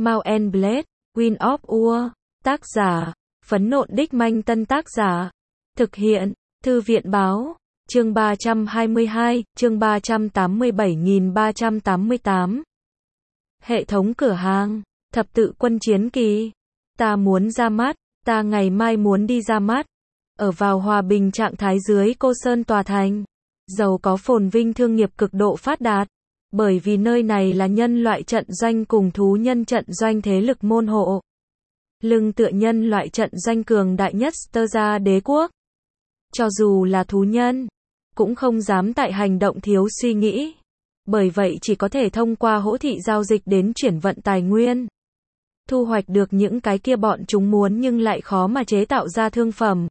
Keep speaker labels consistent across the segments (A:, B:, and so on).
A: Mount and Blade, Wind of War. Tác giả, Phấn Nộn Đích Manh. Tân tác giả, thực hiện, Thư viện Báo. Chương 322, chương 387.388. Hệ thống cửa hàng, thập tự quân chiến kỳ. Ta muốn ra mắt, ta ngày mai muốn đi ra mắt. Ở vào hòa bình trạng thái dưới Cô Sơn tòa thành. Giàu có phồn vinh thương nghiệp cực độ phát đạt. Bởi vì nơi này là nhân loại trận doanh cùng thú nhân trận doanh thế lực môn hộ. Lưng tựa nhân loại trận doanh cường đại nhất Sterza đế quốc. Cho dù là thú nhân, cũng không dám tại hành động thiếu suy nghĩ. Bởi vậy chỉ có thể thông qua hỗ thị giao dịch đến chuyển vận tài nguyên. Thu hoạch được những cái kia bọn chúng muốn nhưng lại khó mà chế tạo ra thương phẩm.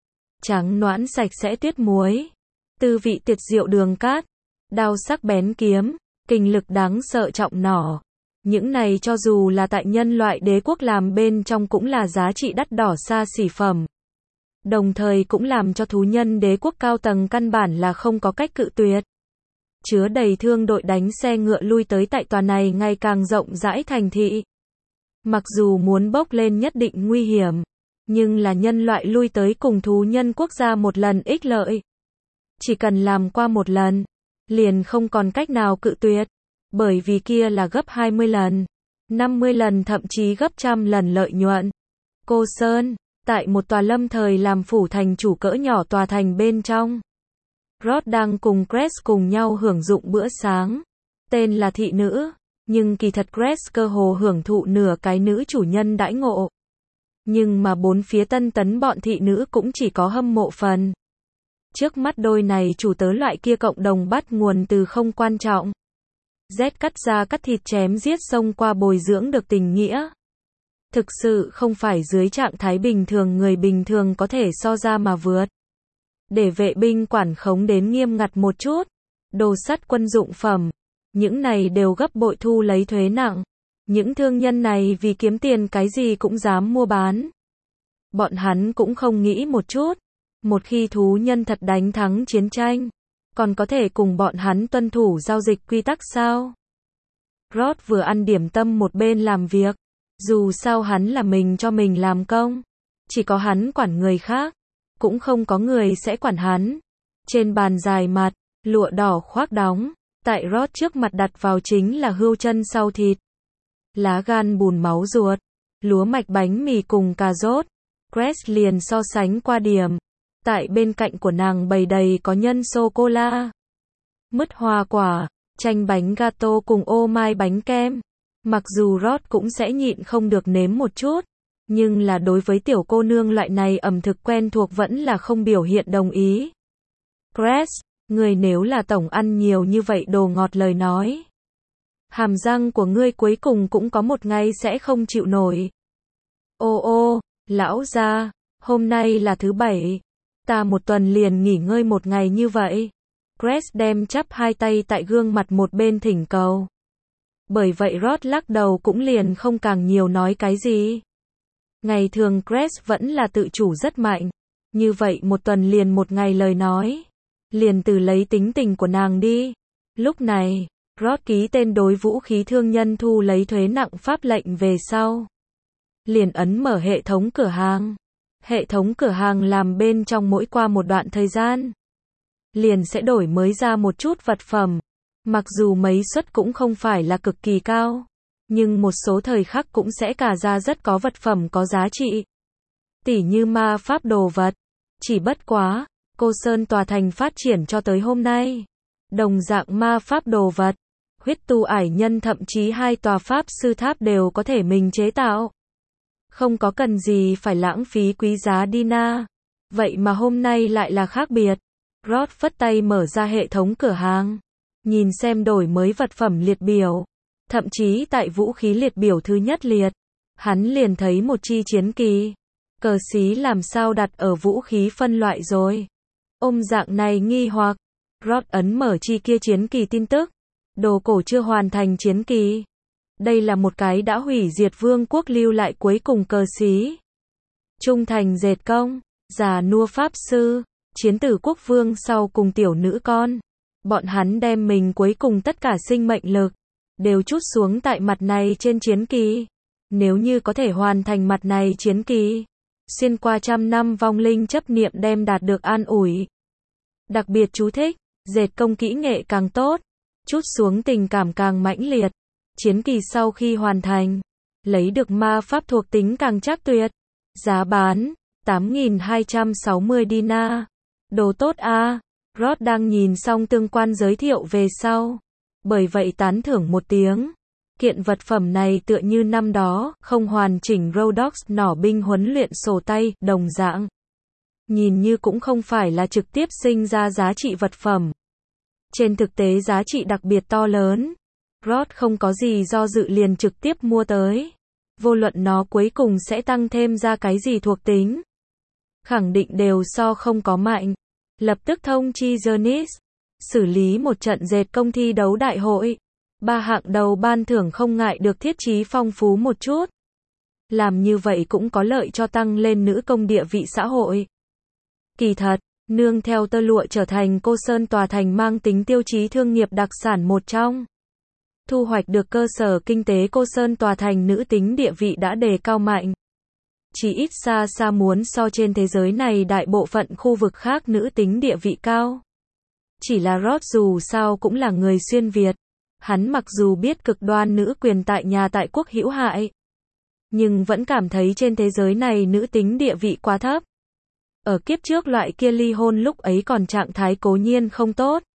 A: Trắng noãn sạch sẽ tuyết muối. Tư vị tuyệt diệu đường cát. Đao sắc bén kiếm. Kình lực đáng sợ trọng nỏ. Những này cho dù là tại nhân loại đế quốc làm bên trong cũng là giá trị đắt đỏ xa xỉ phẩm. Đồng thời cũng làm cho thú nhân đế quốc cao tầng căn bản là không có cách cự tuyệt. Chứa đầy thương đội đánh xe ngựa lui tới tại tòa này ngày càng rộng rãi thành thị. Mặc dù muốn bốc lên nhất định nguy hiểm, nhưng là nhân loại lui tới cùng thú nhân quốc gia một lần ích lợi. Chỉ cần làm qua một lần, liền không còn cách nào cự tuyệt. Bởi vì kia là gấp 20 lần, 50 lần thậm chí gấp 100 lần lợi nhuận. Cô Sơn, tại một tòa lâm thời làm phủ thành chủ cỡ nhỏ tòa thành bên trong. Rod đang cùng Grace cùng nhau hưởng dụng bữa sáng. Tên là thị nữ, nhưng kỳ thật Grace cơ hồ hưởng thụ nửa cái nữ chủ nhân đãi ngộ. Nhưng mà bốn phía tân tấn bọn thị nữ cũng chỉ có hâm mộ phần. Trước mắt đôi này chủ tớ loại kia cộng đồng bắt nguồn từ không quan trọng. Rét cắt da cắt thịt chém giết xông qua bồi dưỡng được tình nghĩa. Thực sự không phải dưới trạng thái bình thường người bình thường có thể so ra mà vượt. Để vệ binh quản khống đến nghiêm ngặt một chút. Đồ sắt quân dụng phẩm. Những này đều gấp bội thu lấy thuế nặng. Những thương nhân này vì kiếm tiền cái gì cũng dám mua bán. Bọn hắn cũng không nghĩ một chút. Một khi thú nhân thật đánh thắng chiến tranh, còn có thể cùng bọn hắn tuân thủ giao dịch quy tắc sao? Rod vừa ăn điểm tâm một bên làm việc. Dù sao hắn là mình cho mình làm công. Chỉ có hắn quản người khác. Cũng không có người sẽ quản hắn. Trên bàn dài mặt, lụa đỏ khoác đóng. Tại Rod trước mặt đặt vào chính là hươu chân sau thịt. Lá gan bùn máu ruột. Lúa mạch bánh mì cùng cà rốt. Grace liền so sánh qua điểm. Tại bên cạnh của nàng bày đầy có nhân sô-cô-la, mứt hoa quả, chanh bánh gato cùng ô mai bánh kem. Mặc dù Rod cũng sẽ nhịn không được nếm một chút, nhưng là đối với tiểu cô nương loại này ẩm thực quen thuộc vẫn là không biểu hiện đồng ý. Grace, người nếu là tổng ăn nhiều như vậy đồ ngọt lời nói, hàm răng của ngươi cuối cùng cũng có một ngày sẽ không chịu nổi. Ô, lão gia, hôm nay là thứ bảy. Ta một tuần liền nghỉ ngơi một ngày như vậy. Grace đem chắp hai tay tại gương mặt một bên thỉnh cầu. Bởi vậy Rod lắc đầu cũng liền không càng nhiều nói cái gì. Ngày thường Grace vẫn là tự chủ rất mạnh. Như vậy một tuần liền một ngày lời nói. Liền từ lấy tính tình của nàng đi. Lúc này, Rod ký tên đối vũ khí thương nhân thu lấy thuế nặng pháp lệnh về sau. Liền ấn mở hệ thống cửa hàng. Hệ thống cửa hàng làm bên trong mỗi qua một đoạn thời gian. Liền sẽ đổi mới ra một chút vật phẩm. Mặc dù mấy suất cũng không phải là cực kỳ cao. Nhưng một số thời khắc cũng sẽ cả ra rất có vật phẩm có giá trị. Tỉ như ma pháp đồ vật. Chỉ bất quá, Cô Sơn tòa thành phát triển cho tới hôm nay. Đồng dạng ma pháp đồ vật. Huyết tu ải nhân thậm chí hai tòa pháp sư tháp đều có thể mình chế tạo. Không có cần gì phải lãng phí quý giá Dina. Vậy mà hôm nay lại là khác biệt. Rod phất tay mở ra hệ thống cửa hàng. Nhìn xem đổi mới vật phẩm liệt biểu. Thậm chí tại vũ khí liệt biểu thứ nhất liệt. Hắn liền thấy một chi chiến kỳ. Cờ xí làm sao đặt ở vũ khí phân loại rồi. Ông dạng này nghi hoặc. Rod ấn mở chi kia chiến kỳ tin tức. Đồ cổ chưa hoàn thành chiến kỳ. Đây là một cái đã hủy diệt vương quốc lưu lại cuối cùng cờ xí. Trung thành dệt công, già nua pháp sư, chiến tử quốc vương sau cùng tiểu nữ con. Bọn hắn đem mình cuối cùng tất cả sinh mệnh lực, đều trút xuống tại mặt này trên chiến kỳ. Nếu như có thể hoàn thành mặt này chiến kỳ, xuyên qua trăm năm vong linh chấp niệm đem đạt được an ủi. Đặc biệt chú thích, dệt công kỹ nghệ càng tốt, chút xuống tình cảm càng mãnh liệt. Chiến kỳ sau khi hoàn thành, lấy được ma pháp thuộc tính càng chắc tuyệt. Giá bán 8.260 dinar. Đồ tốt a. Rod đang nhìn xong tương quan giới thiệu về sau, bởi vậy tán thưởng một tiếng. Kiện vật phẩm này tựa như năm đó, không hoàn chỉnh Rhodox nỏ binh huấn luyện sổ tay, đồng dạng. Nhìn như cũng không phải là trực tiếp sinh ra giá trị vật phẩm. Trên thực tế giá trị đặc biệt to lớn. Rod không có gì do dự liền trực tiếp mua tới. Vô luận nó cuối cùng sẽ tăng thêm ra cái gì thuộc tính, khẳng định đều so không có mạnh. Lập tức thông chi Jonis, xử lý một trận dệt công thi đấu đại hội. 3 hạng đầu ban thưởng không ngại được thiết trí phong phú một chút. Làm như vậy cũng có lợi cho tăng lên nữ công địa vị xã hội. Kỳ thật, nương theo tơ lụa trở thành Cô Sơn tòa thành mang tính tiêu chí thương nghiệp đặc sản một trong. Thu hoạch được cơ sở kinh tế Cô Sơn tòa thành nữ tính địa vị đã đề cao mạnh. Chỉ ít xa xa muốn so trên thế giới này đại bộ phận khu vực khác nữ tính địa vị cao. Chỉ là Rod dù sao cũng là người xuyên Việt. Hắn mặc dù biết cực đoan nữ quyền tại nhà tại quốc hữu hại, nhưng vẫn cảm thấy trên thế giới này nữ tính địa vị quá thấp. Ở kiếp trước loại kia ly hôn lúc ấy còn trạng thái cố nhiên không tốt.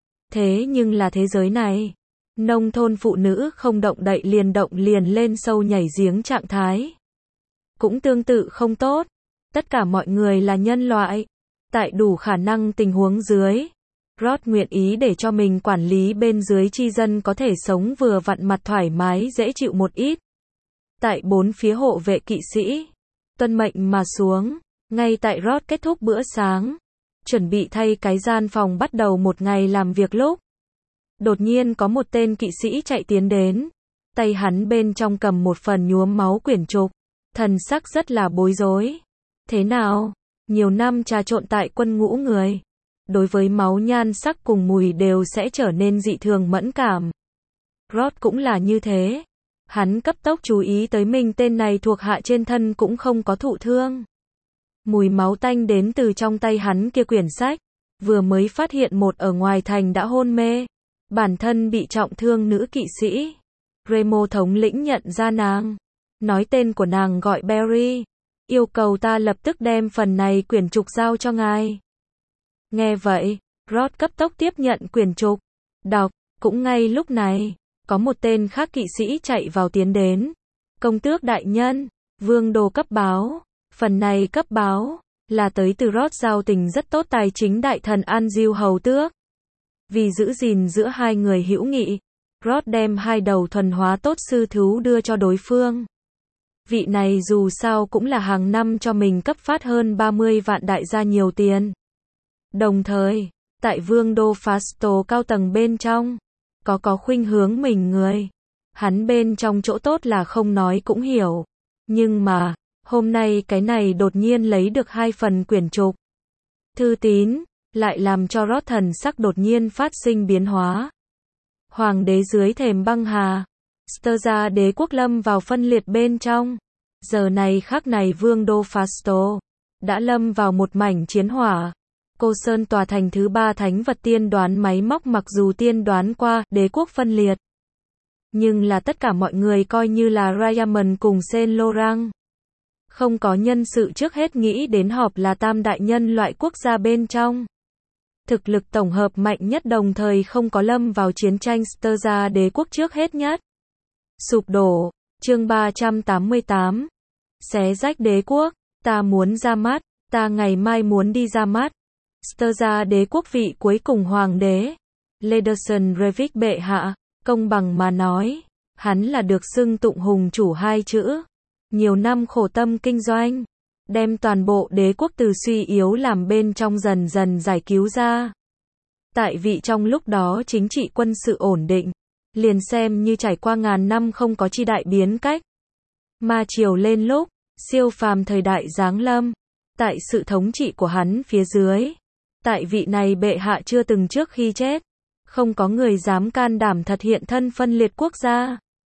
A: Thế nhưng là thế giới này, nông thôn phụ nữ không động đậy liền động liền lên sâu nhảy giếng trạng thái. Cũng tương tự không tốt. Tất cả mọi người là nhân loại. Tại đủ khả năng tình huống dưới, Rod nguyện ý để cho mình quản lý bên dưới chi dân có thể sống vừa vặn mặt thoải mái dễ chịu một ít. Tại 4 phía hộ vệ kỵ sĩ, tuân mệnh mà xuống, ngay tại Rod kết thúc bữa sáng, chuẩn bị thay cái gian phòng bắt đầu một ngày làm việc lúc. Đột nhiên có một tên kỵ sĩ chạy tiến đến, tay hắn bên trong cầm một phần nhuốm máu quyển trục, thần sắc rất là bối rối. Thế nào? Nhiều năm trà trộn tại quân ngũ người, đối với máu nhan sắc cùng mùi đều sẽ trở nên dị thường mẫn cảm. Rod cũng là như thế. Hắn cấp tốc chú ý tới mình tên này thuộc hạ trên thân cũng không có thụ thương. Mùi máu tanh đến từ trong tay hắn kia quyển sách. Vừa mới phát hiện một ở ngoài thành đã hôn mê, bản thân bị trọng thương nữ kỵ sĩ. Remo thống lĩnh nhận ra nàng, nói tên của nàng gọi Barry, yêu cầu ta lập tức đem phần này quyển trục giao cho ngài. Nghe vậy, Rod cấp tốc tiếp nhận quyển trục, đọc. Cũng ngay lúc này, có một tên khác kỵ sĩ chạy vào tiến đến. Công tước đại nhân, vương đồ cấp báo. Phần này cấp báo là tới từ Rod giao tình rất tốt tài chính đại thần An Diêu hầu tước. Vì giữ gìn giữa hai người hữu nghị, Rod đem 2 đầu thuần hóa tốt sư thú đưa cho đối phương. Vị này dù sao cũng là hàng năm cho mình cấp phát hơn 30 vạn đại gia nhiều tiền. Đồng thời, tại vương đô Fasto cao tầng bên trong, có khuynh hướng mình người. Hắn bên trong chỗ tốt là không nói cũng hiểu. Nhưng mà, hôm nay cái này đột nhiên lấy được 2 phần quyển trục. Thư tín, lại làm cho Rod thần sắc đột nhiên phát sinh biến hóa. Hoàng đế dưới thềm băng hà, Sturza đế quốc lâm vào phân liệt bên trong. Giờ này khắc này vương đô Fasto đã lâm vào một mảnh chiến hỏa. Cô Sơn tòa thành thứ 3 thánh vật tiên đoán máy móc mặc dù tiên đoán qua đế quốc phân liệt, nhưng là tất cả mọi người coi như là Raymond cùng Saint Laurent. Không có nhân sự trước hết nghĩ đến họp là tam đại nhân loại quốc gia bên trong. Thực lực tổng hợp mạnh nhất đồng thời không có lâm vào chiến tranh Sturza đế quốc trước hết nhất. Sụp đổ, chương 388. Xé rách đế quốc, ta muốn ra mắt, ta ngày mai muốn đi ra mắt. Sturza đế quốc vị cuối cùng hoàng đế, Lederson Revik bệ hạ, công bằng mà nói, hắn là được xưng tụng hùng chủ 2 chữ. Nhiều năm khổ tâm kinh doanh, đem toàn bộ đế quốc từ suy yếu làm bên trong dần dần giải cứu ra. Tại vị trong lúc đó chính trị quân sự ổn định, liền xem như trải qua ngàn năm không có chi đại biến cách. Ma triều lên lúc, siêu phàm thời đại giáng lâm, tại sự thống trị của hắn phía dưới, tại vị này bệ hạ chưa từng trước khi chết, không có người dám can đảm thực hiện thân phân liệt quốc gia.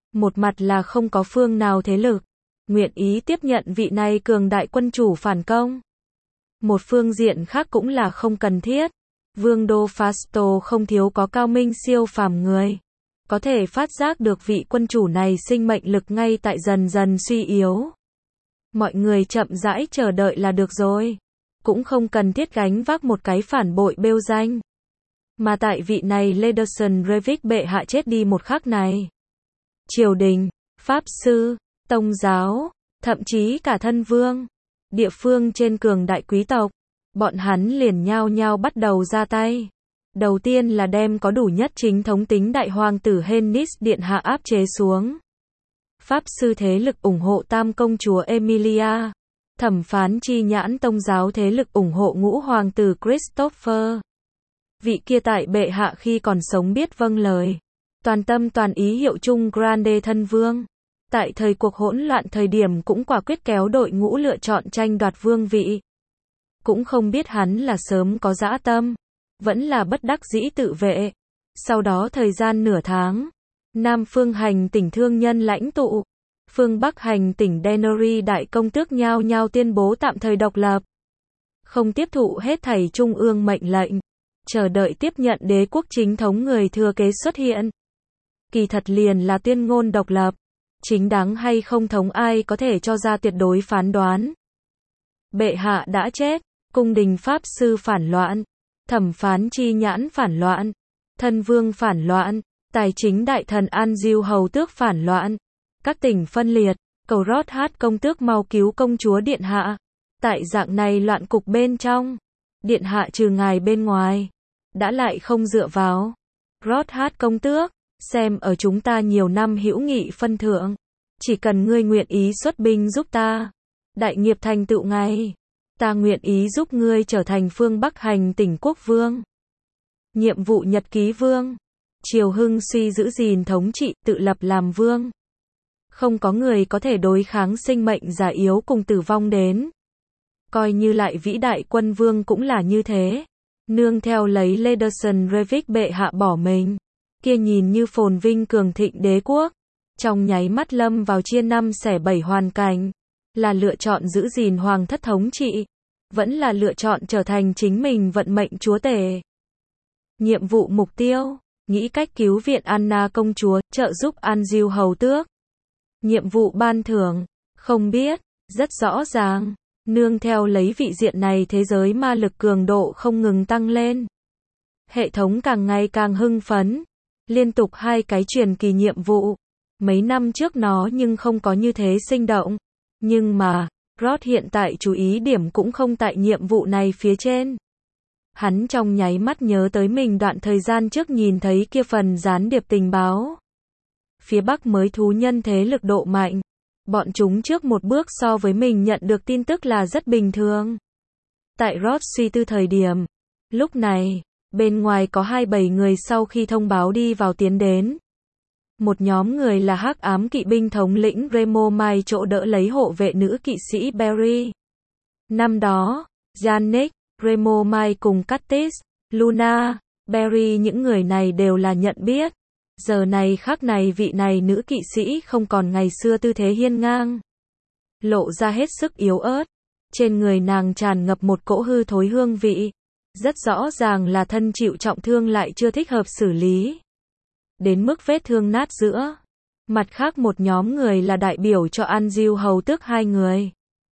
A: Một mặt là không có phương nào thế lực nguyện ý tiếp nhận vị này cường đại quân chủ phản công. Một phương diện khác cũng là không cần thiết. Vương đô Fasto không thiếu có cao minh siêu phàm người. Có thể phát giác được vị quân chủ này sinh mệnh lực ngay tại dần dần suy yếu. Mọi người chậm rãi chờ đợi là được rồi. Cũng không cần thiết gánh vác một cái phản bội bêu danh. Mà tại vị này Lederson Revik bệ hạ chết đi một khắc này. Triều đình, pháp sư, tông giáo, thậm chí cả thân vương, địa phương trên cường đại quý tộc, bọn hắn liền nhao nhao bắt đầu ra tay. Đầu tiên là đem có đủ nhất chính thống tính đại hoàng tử Hennis điện hạ áp chế xuống. Pháp sư thế lực ủng hộ tam công chúa Emilia. Thẩm phán chi nhãn tông giáo thế lực ủng hộ ngũ hoàng tử Christopher. Vị kia tại bệ hạ khi còn sống biết vâng lời. Toàn tâm toàn ý hiệu chung Grande thân vương. Tại thời cuộc hỗn loạn thời điểm cũng quả quyết kéo đội ngũ lựa chọn tranh đoạt vương vị. Cũng không biết hắn là sớm có dã tâm, vẫn là bất đắc dĩ tự vệ. Sau đó thời gian nửa tháng, Nam phương hành tỉnh thương nhân lãnh tụ, phương Bắc hành tỉnh Dennery đại công tước nhao nhao tuyên bố tạm thời độc lập. Không tiếp thụ hết thảy trung ương mệnh lệnh, chờ đợi tiếp nhận đế quốc chính thống người thừa kế xuất hiện. Kỳ thật liền là tuyên ngôn độc lập. Chính đáng hay không thống ai có thể cho ra tuyệt đối phán đoán. Bệ hạ đã chết, cung đình pháp sư phản loạn, thẩm phán chi nhãn phản loạn, thân vương phản loạn, tài chính đại thần An Diêu hầu tước phản loạn, các tỉnh phân liệt, cầu rót hát công tước mau cứu công chúa điện hạ. Tại dạng này loạn cục bên trong, điện hạ trừ ngài bên ngoài, đã lại không dựa vào. Rót hát công tước, xem ở chúng ta nhiều năm hữu nghị phân thượng, chỉ cần ngươi nguyện ý xuất binh giúp ta, đại nghiệp thành tựu ngay, ta nguyện ý giúp ngươi trở thành phương Bắc hành tỉnh quốc vương. Nhiệm vụ nhật ký vương, Triều Hưng suy giữ gìn thống trị, tự lập làm vương. Không có người có thể đối kháng sinh mệnh già yếu cùng tử vong đến. Coi như lại vĩ đại quân vương cũng là như thế. Nương theo lấy Lederson Revik bệ hạ bỏ mình. Kia nhìn như phồn vinh cường thịnh đế quốc, trong nháy mắt lâm vào chia năm xẻ bảy hoàn cảnh, là lựa chọn giữ gìn hoàng thất thống trị, vẫn là lựa chọn trở thành chính mình vận mệnh chúa tể. Nhiệm vụ mục tiêu, nghĩ cách cứu viện Anna công chúa, trợ giúp An Diêu hầu tước. Nhiệm vụ ban thưởng, không biết, rất rõ ràng, nương theo lấy vị diện này thế giới ma lực cường độ không ngừng tăng lên. Hệ thống càng ngày càng hưng phấn. Liên tục 2 cái truyền kỳ nhiệm vụ. Mấy năm trước nó nhưng không có như thế sinh động. Nhưng mà, Rod hiện tại chú ý điểm cũng không tại nhiệm vụ này phía trên. Hắn trong nháy mắt nhớ tới mình đoạn thời gian trước nhìn thấy kia phần gián điệp tình báo. Phía Bắc mới thú nhân thế lực độ mạnh. Bọn chúng trước một bước so với mình nhận được tin tức là rất bình thường. Tại Rod suy tư thời điểm, lúc này, bên ngoài có 27 người sau khi thông báo đi vào tiến đến. Một nhóm người là hắc ám kỵ binh thống lĩnh Remo Mai chỗ đỡ lấy hộ vệ nữ kỵ sĩ Barry. Năm đó, Yannick, Remo Mai cùng Curtis, Luna, Barry những người này đều là nhận biết. Giờ này khắc này vị này nữ kỵ sĩ không còn ngày xưa tư thế hiên ngang. Lộ ra hết sức yếu ớt. Trên người nàng tràn ngập một cỗ hư thối hương vị. Rất rõ ràng là thân chịu trọng thương lại chưa thích hợp xử lý. Đến mức vết thương nát giữa. Mặt khác một nhóm người là đại biểu cho An Diêu hầu tước 2 người.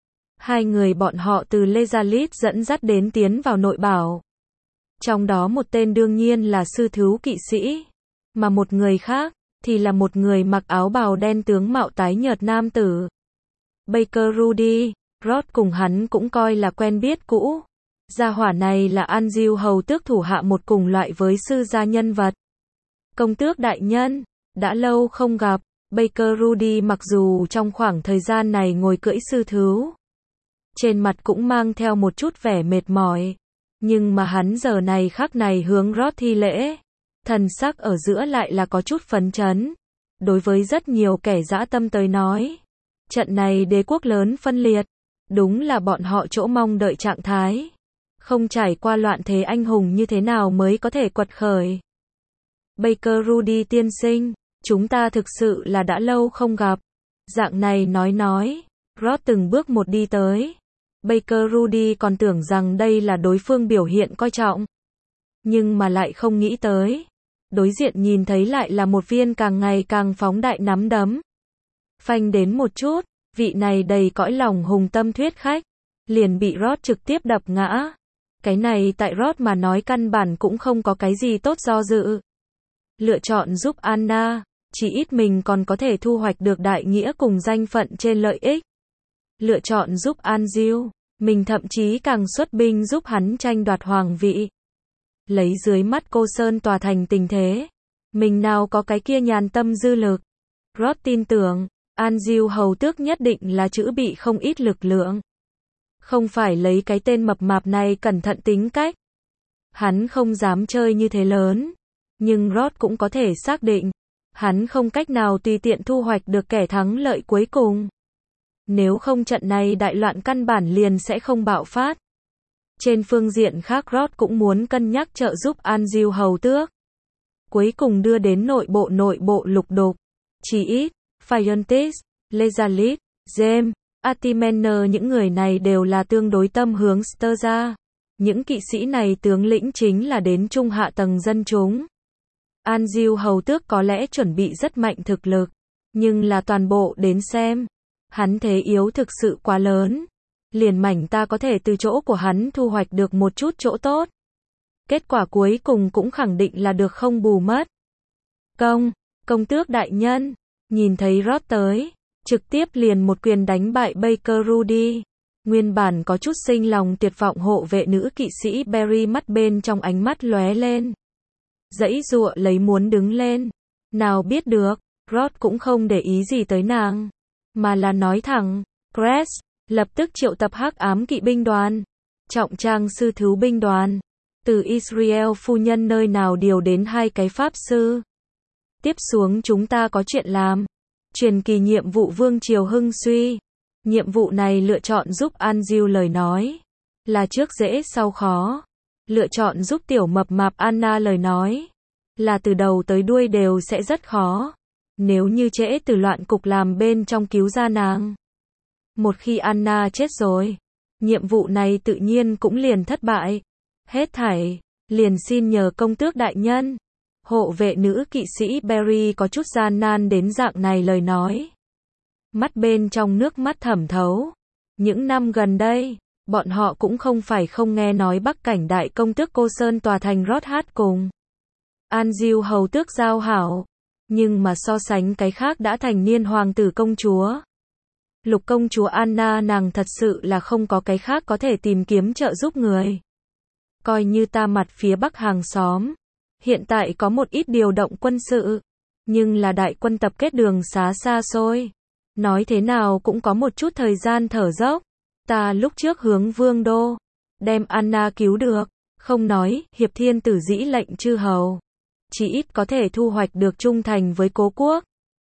A: 2 người bọn họ từ Lezalit dẫn dắt đến tiến vào nội bảo. Trong đó một tên đương nhiên là sư thú kỵ sĩ. Mà một người khác, thì là một người mặc áo bào đen tướng mạo tái nhợt nam tử. Baker Rudy, Rod cùng hắn cũng coi là quen biết cũ. Gia hỏa này là An Diêu hầu tước thủ hạ một cùng loại với sư gia nhân vật. Công tước đại nhân, đã lâu không gặp. Baker Rudy mặc dù trong khoảng thời gian này ngồi cưỡi sư thú, trên mặt cũng mang theo một chút vẻ mệt mỏi. Nhưng mà hắn giờ này khắc này hướng Rod thi lễ. Thần sắc ở giữa lại là có chút phấn chấn. Đối với rất nhiều kẻ dã tâm tới nói, trận này đế quốc lớn phân liệt, đúng là bọn họ chỗ mong đợi trạng thái. Không trải qua loạn thế anh hùng như thế nào mới có thể quật khởi. Baker Rudy tiên sinh, chúng ta thực sự là đã lâu không gặp. Dạng này nói, Ross từng bước một đi tới. Baker Rudy còn tưởng rằng đây là đối phương biểu hiện coi trọng. Nhưng mà lại không nghĩ tới. Đối diện nhìn thấy lại là một viên càng ngày càng phóng đại nắm đấm. Phanh đến một chút, vị này đầy cõi lòng hùng tâm thuyết khách. Liền bị Ross trực tiếp đập ngã. Cái này tại Ross mà nói căn bản cũng không có cái gì tốt do dự. Lựa chọn giúp Anna, chỉ ít mình còn có thể thu hoạch được đại nghĩa cùng danh phận trên lợi ích. Lựa chọn giúp Anziel, mình thậm chí càng xuất binh giúp hắn tranh đoạt hoàng vị. Lấy dưới mắt cô Sơn tòa thành tình thế, mình nào có cái kia nhàn tâm dư lực. Ross tin tưởng, Anziel hầu tước nhất định là chữ bị không ít lực lượng. Không phải lấy cái tên mập mạp này cẩn thận tính cách. Hắn không dám chơi như thế lớn. Nhưng Ross cũng có thể xác định, hắn không cách nào tùy tiện thu hoạch được kẻ thắng lợi cuối cùng. Nếu không trận này đại loạn căn bản liền sẽ không bạo phát. Trên phương diện khác Ross cũng muốn cân nhắc trợ giúp Anziel hầu tước. Cuối cùng đưa đến nội bộ lục đục. Chỉ ít, Phiontis, Lezalit, James, Atimener những người này đều là tương đối tâm hướng Sturza. Những kỵ sĩ này tướng lĩnh chính là đến trung hạ tầng dân chúng. Anziel hầu tước có lẽ chuẩn bị rất mạnh thực lực, nhưng là toàn bộ đến xem. Hắn thế yếu thực sự quá lớn. Liền mảnh ta có thể từ chỗ của hắn thu hoạch được một chút chỗ tốt. Kết quả cuối cùng cũng khẳng định là được không bù mất. Công tước đại nhân, nhìn thấy Ross tới, trực tiếp liền một quyền đánh bại Baker Rudy. Nguyên bản có chút sinh lòng tuyệt vọng hộ vệ nữ kỵ sĩ Barry mắt bên trong ánh mắt lóe lên. Giãy giụa lấy muốn đứng lên. Nào biết được, Ross cũng không để ý gì tới nàng. Mà là nói thẳng, Cress, lập tức triệu tập hắc ám kỵ binh đoàn. Trọng trang sư thú binh đoàn. Từ Israel phu nhân nơi nào điều đến 2 cái pháp sư. Tiếp xuống chúng ta có chuyện làm. Truyền kỳ nhiệm vụ vương triều hưng suy. Nhiệm vụ này lựa chọn giúp Anziel lời nói. Là trước dễ sau khó. Lựa chọn giúp tiểu mập mạp Anna lời nói. Là từ đầu tới đuôi đều sẽ rất khó. Nếu như trễ từ loạn cục làm bên trong cứu ra nàng. Một khi Anna chết rồi. Nhiệm vụ này tự nhiên cũng liền thất bại. Hết thảy. Liền xin nhờ công tước đại nhân. Hộ vệ nữ kỵ sĩ Barry có chút gian nan đến dạng này lời nói. Mắt bên trong nước mắt thẩm thấu. Những năm gần đây, bọn họ cũng không phải không nghe nói Bắc cảnh đại công tước cô Sơn tòa thành Ross hát cùng Anziel hầu tước giao hảo. Nhưng mà so sánh cái khác đã thành niên hoàng tử công chúa. Lục công chúa Anna nàng thật sự là không có cái khác có thể tìm kiếm trợ giúp người. Coi như ta mặt phía Bắc hàng xóm. Hiện tại có một ít điều động quân sự. Nhưng là đại quân tập kết đường xá xa xôi. Nói thế nào cũng có một chút thời gian thở dốc. Ta lúc trước hướng vương đô. Đem Anna cứu được. Không nói, hiệp thiên tử dĩ lệnh chư hầu. Chỉ ít có thể thu hoạch được trung thành với cố quốc.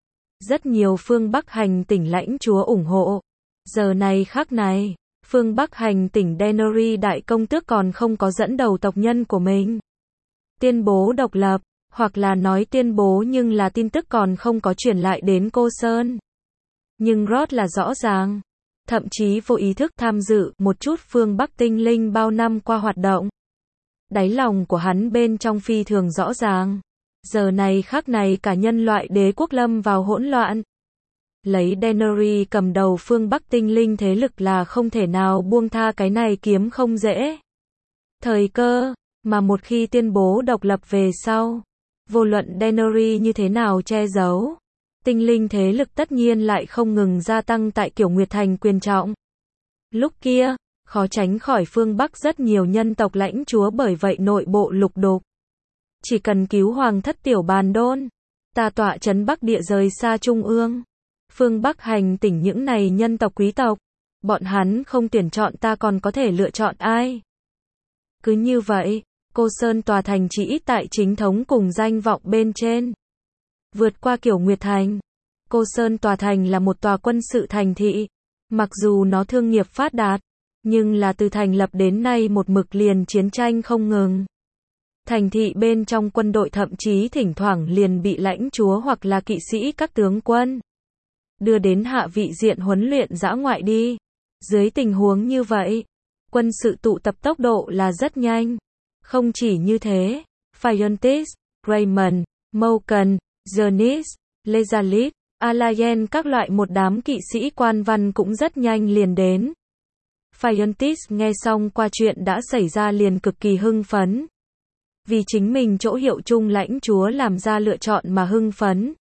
A: Rất nhiều phương Bắc hành tỉnh lãnh chúa ủng hộ. Giờ này khắc này, phương Bắc hành tỉnh Dennery đại công tước còn không có dẫn đầu tộc nhân của mình. Tuyên bố độc lập, hoặc là nói tuyên bố nhưng là tin tức còn không có truyền lại đến cô Sơn. Nhưng Ross là rõ ràng, thậm chí vô ý thức tham dự một chút phương Bắc tinh linh bao năm qua hoạt động. Đáy lòng của hắn bên trong phi thường rõ ràng. Giờ này khắc này cả nhân loại đế quốc lâm vào hỗn loạn. Lấy Dennery cầm đầu phương Bắc tinh linh thế lực là không thể nào buông tha cái này kiếm không dễ. Thời cơ, mà một khi tuyên bố độc lập về sau, vô luận Dennery như thế nào che giấu, tinh linh thế lực tất nhiên lại không ngừng gia tăng tại Kiểu Nguyệt Thành quyền trọng. Lúc kia, khó tránh khỏi phương Bắc rất nhiều nhân tộc lãnh chúa bởi vậy nội bộ lục đục. Chỉ cần cứu hoàng thất tiểu bàn đôn, ta tọa trấn Bắc địa rời xa trung ương. Phương Bắc hành tỉnh những này nhân tộc quý tộc, bọn hắn không tuyển chọn ta còn có thể lựa chọn ai. Cứ như vậy, cô Sơn tòa thành chỉ ít tại chính thống cùng danh vọng bên trên. Vượt qua Kiểu Nguyệt Thành, cô Sơn tòa thành là một tòa quân sự thành thị. Mặc dù nó thương nghiệp phát đạt, nhưng là từ thành lập đến nay một mực liền chiến tranh không ngừng. Thành thị bên trong quân đội thậm chí thỉnh thoảng liền bị lãnh chúa hoặc là kỵ sĩ các tướng quân đưa đến hạ vị diện huấn luyện dã ngoại đi. Dưới tình huống như vậy, quân sự tụ tập tốc độ là rất nhanh. Không chỉ như thế, Phiontis, Raymond, Malcolm, Jonis, Lezalit, Alayen các loại một đám kỵ sĩ quan văn cũng rất nhanh liền đến. Phiontis nghe xong qua chuyện đã xảy ra liền cực kỳ hưng phấn. Vì chính mình chỗ hiệu chung lãnh chúa làm ra lựa chọn mà hưng phấn.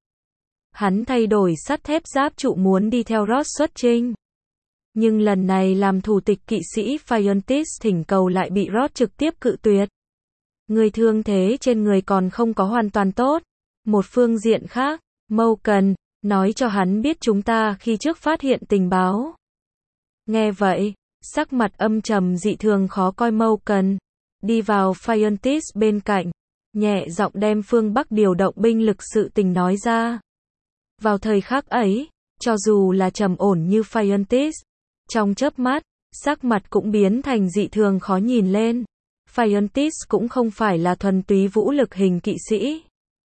A: Hắn thay đổi sắt thép giáp trụ muốn đi theo Roth xuất chinh. Nhưng lần này làm thủ tịch kỵ sĩ Phiontis thỉnh cầu lại bị Roth trực tiếp cự tuyệt. Người thương thế trên người còn không có hoàn toàn tốt. Một phương diện khác, Malcolm nói cho hắn biết chúng ta khi trước phát hiện tình báo. Nghe vậy, sắc mặt âm trầm dị thường khó coi Malcolm đi vào Phiontis bên cạnh, nhẹ giọng đem phương Bắc điều động binh lực sự tình nói ra. Vào thời khắc ấy, cho dù là trầm ổn như Phiontis, trong chớp mắt, sắc mặt cũng biến thành dị thường khó nhìn lên. Phiontis cũng không phải là thuần túy vũ lực hình kỵ sĩ.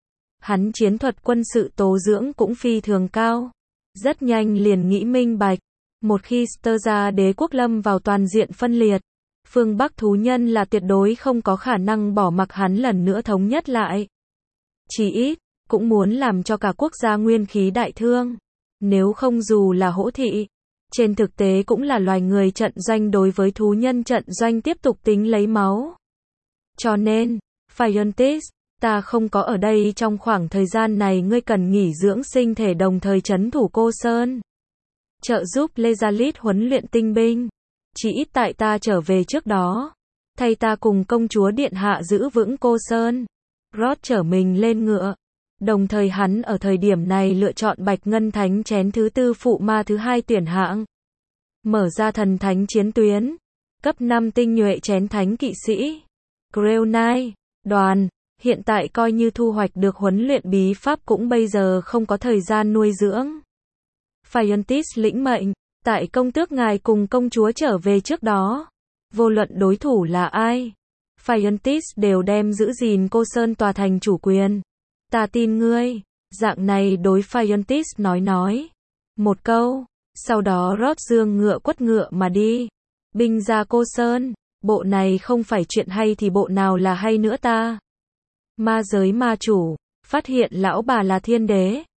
A: Hắn chiến thuật quân sự tố dưỡng cũng phi thường cao. Rất nhanh liền nghĩ minh bạch. Một khi Sterza đế quốc lâm vào toàn diện phân liệt, phương Bắc thú nhân là tuyệt đối không có khả năng bỏ mặc hắn lần nữa thống nhất lại. Chỉ ít, cũng muốn làm cho cả quốc gia nguyên khí đại thương. Nếu không dù là hỗ thị, trên thực tế cũng là loài người trận doanh đối với thú nhân trận doanh tiếp tục tính lấy máu. Cho nên, Phiontis, ta không có ở đây trong khoảng thời gian này ngươi cần nghỉ dưỡng sinh thể đồng thời trấn thủ Cô Sơn. Trợ giúp Lezalit huấn luyện tinh binh. Chỉ ít tại ta trở về trước đó. Thay ta cùng công chúa điện hạ giữ vững Cô Sơn. Roth trở mình lên ngựa. Đồng thời hắn ở thời điểm này lựa chọn Bạch Ngân Thánh chén thứ tư phụ ma thứ hai tuyển hạng. Mở ra thần thánh chiến tuyến. Cấp 5 tinh nhuệ chén thánh kỵ sĩ. Greonai, đoàn. Hiện tại coi như thu hoạch được huấn luyện bí pháp cũng bây giờ không có thời gian nuôi dưỡng. Phiontis lĩnh mệnh, tại công tước ngài cùng công chúa trở về trước đó. Vô luận đối thủ là ai, Phiontis đều đem giữ gìn Cô Sơn tòa thành chủ quyền. Ta tin ngươi, dạng này đối Phiontis nói. Một câu, sau đó Roth dương ngựa quất ngựa mà đi. Binh ra Cô Sơn, bộ này không phải chuyện hay thì bộ nào là hay nữa ta. Ma giới ma chủ, phát hiện lão bà là thiên đế.